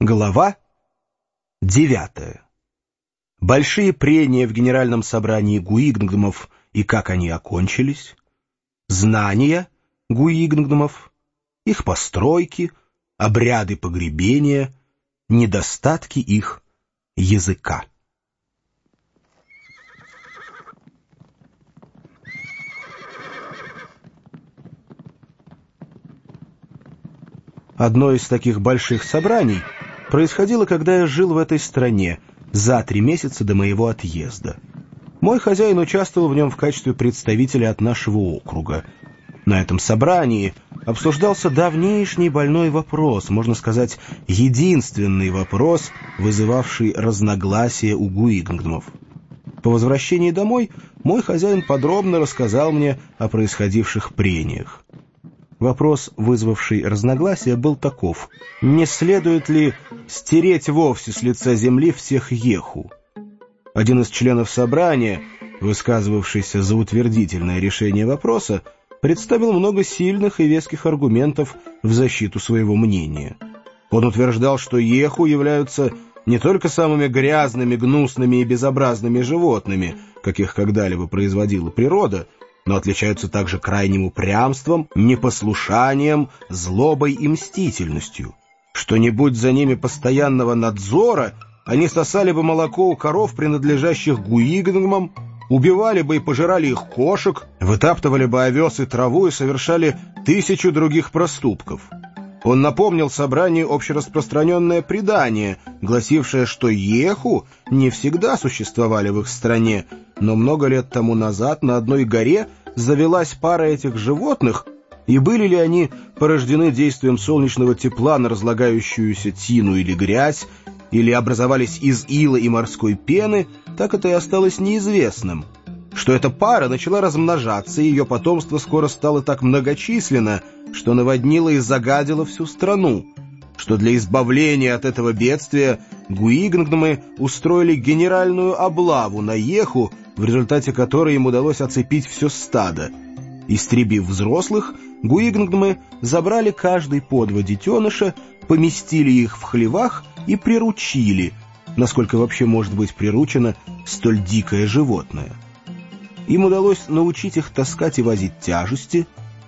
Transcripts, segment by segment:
Глава 9. Большие прения в Генеральном собрании гуигнгдмов и как они окончились, знания гуигнгдмов, их постройки, обряды погребения, недостатки их языка. Одно из таких больших собраний происходило, когда я жил в этой стране, за 3 месяца до моего отъезда. Мой хозяин участвовал в нем в качестве представителя от нашего округа. На этом собрании обсуждался давнишний больной вопрос, можно сказать, единственный вопрос, вызывавший разногласия у гуигнгдмов. По возвращении домой мой хозяин подробно рассказал мне о происходивших прениях. Вопрос, вызвавший разногласия, был таков: не следует ли стереть вовсе с лица земли всех еху? Один из членов собрания, высказывавшийся за утвердительное решение вопроса, представил много сильных и веских аргументов в защиту своего мнения. Он утверждал, что еху являются не только самыми грязными, гнусными и безобразными животными, каких когда-либо производила природа, но отличаются также крайним упрямством, непослушанием, злобой и мстительностью. Что не будь за ними постоянного надзора, они сосали бы молоко у коров, принадлежащих гуигнгдмам, убивали бы и пожирали их кошек, вытаптывали бы овес и траву и совершали 1000 других проступков. Он напомнил собранию общераспространенное предание, гласившее, что еху не всегда существовали в их стране, но много лет тому назад на одной горе завелась пара этих животных, и были ли они порождены действием солнечного тепла на разлагающуюся тину или грязь, или образовались из ила и морской пены, так это и осталось неизвестным. Что эта пара начала размножаться, и ее потомство скоро стало так многочисленно, что наводнило и загадило всю страну. Что для избавления от этого бедствия гуигнгдмы устроили генеральную облаву на еху, в результате которой им удалось оцепить все стадо. Истребив взрослых, гуигнгдмы забрали каждый по 2 детеныша, поместили их в хлевах и приручили, насколько вообще может быть приручено столь дикое животное. Им удалось научить их таскать и возить тяжести.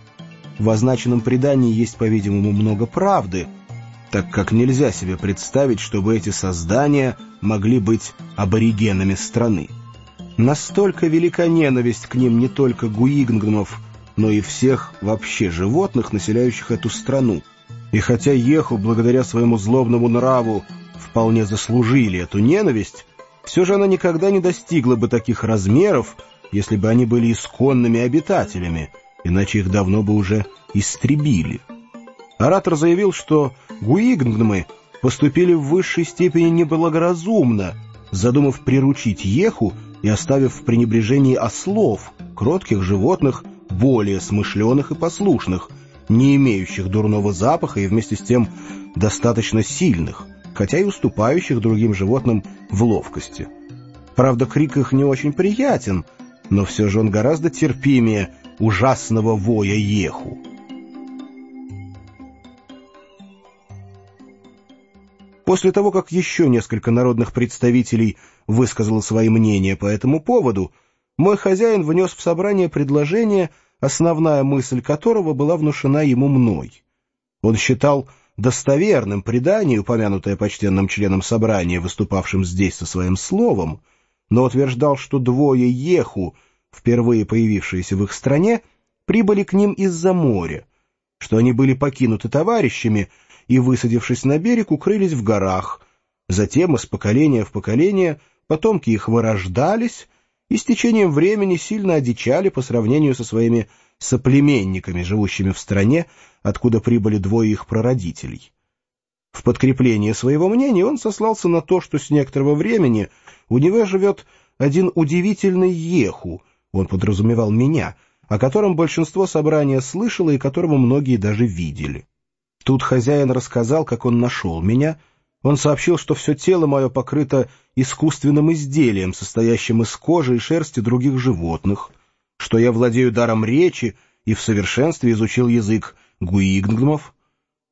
В означенном предании есть, по-видимому, много правды, так как нельзя себе представить, чтобы эти создания могли быть аборигенами страны. Настолько велика ненависть к ним не только гуигнгдмов, но и всех вообще животных, населяющих эту страну. И хотя еху, благодаря своему злобному нраву, вполне заслужили эту ненависть, все же она никогда не достигла бы таких размеров, если бы они были исконными обитателями, иначе их давно бы уже истребили. Оратор заявил, что гуигнгдмы поступили в высшей степени неблагоразумно, задумав приручить еху и оставив в пренебрежении ослов, кротких животных, более смышленых и послушных, не имеющих дурного запаха и вместе с тем достаточно сильных, хотя и уступающих другим животным в ловкости. Правда, крик их не очень приятен, но все же он гораздо терпимее ужасного воя еху. После того, как еще несколько народных представителей высказало свои мнения по этому поводу, мой хозяин внес в собрание предложение, основная мысль которого была внушена ему мной. Он считал достоверным предание, упомянутое почтенным членом собрания, выступавшим здесь со своим словом, но утверждал, что 2 еху, впервые появившиеся в их стране, прибыли к ним из-за моря, что они были покинуты товарищами и, высадившись на берег, укрылись в горах. Затем из поколения в поколение потомки их вырождались и с течением времени сильно одичали по сравнению со своими соплеменниками, живущими в стране, откуда прибыли 2 их прародителей. В подкрепление своего мнения он сослался на то, что с некоторого времени у него живет один удивительный еху, он подразумевал меня, о котором большинство собрания слышало и которого многие даже видели. Тут хозяин рассказал, как он нашел меня. Он сообщил, что все тело мое покрыто искусственным изделием, состоящим из кожи и шерсти других животных, что я владею даром речи и в совершенстве изучил язык гуигнгдмов,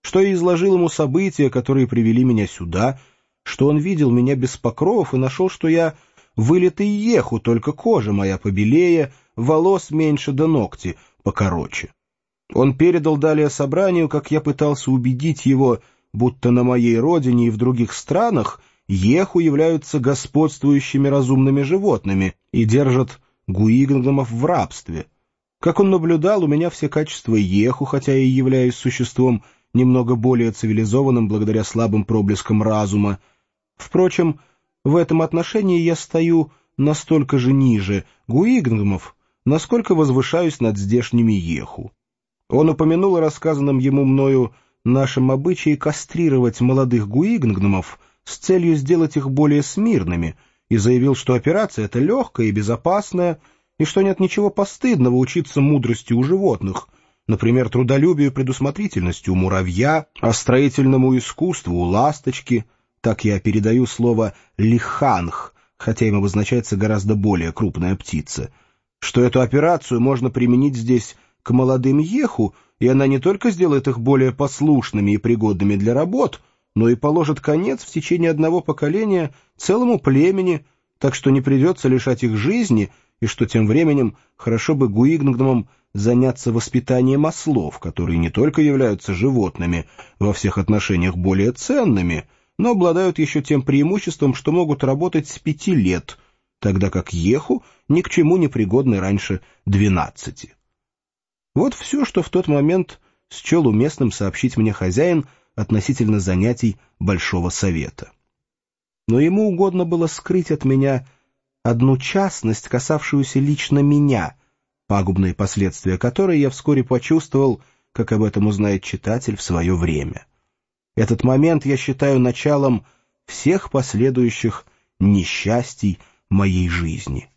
что я изложил ему события, которые привели меня сюда, что он видел меня без покровов и нашел, что я вылитый еху, только кожа моя побелее, волос меньше да ногти покороче. Он передал далее собранию, как я пытался убедить его, будто на моей родине и в других странах еху являются господствующими разумными животными и держат гуигнгамов в рабстве. Как он наблюдал, у меня все качества еху, хотя я и являюсь существом немного более цивилизованным благодаря слабым проблескам разума. Впрочем, в этом отношении я стою настолько же ниже гуигнгамов, насколько возвышаюсь над здешними еху. Он упомянул о рассказанном ему мною нашем обычае кастрировать молодых гуигнгамов с целью сделать их более смирными, и заявил, что операция эта легкая и безопасная, и что нет ничего постыдного учиться мудрости у животных, например, трудолюбию и предусмотрительности у муравья, а строительному искусству у ласточки. Так я передаю слово «лиханх», хотя им обозначается гораздо более крупная птица, что эту операцию можно применить здесь к молодым еху, и она не только сделает их более послушными и пригодными для работ, но и положит конец в течение одного поколения целому племени, так что не придется лишать их жизни, и что тем временем хорошо бы гуигнгамам заняться воспитанием ослов, которые не только являются животными, во всех отношениях более ценными, но обладают еще тем преимуществом, что могут работать с 5 лет, тогда как еху ни к чему не пригодны раньше 12. Вот все, что в тот момент счел уместным сообщить мне хозяин относительно занятий Большого Совета. Но ему угодно было скрыть от меня одну частность, касавшуюся лично меня, пагубные последствия которой я вскоре почувствовал, как об этом узнает читатель в свое время. Этот момент я считаю началом всех последующих несчастий моей жизни.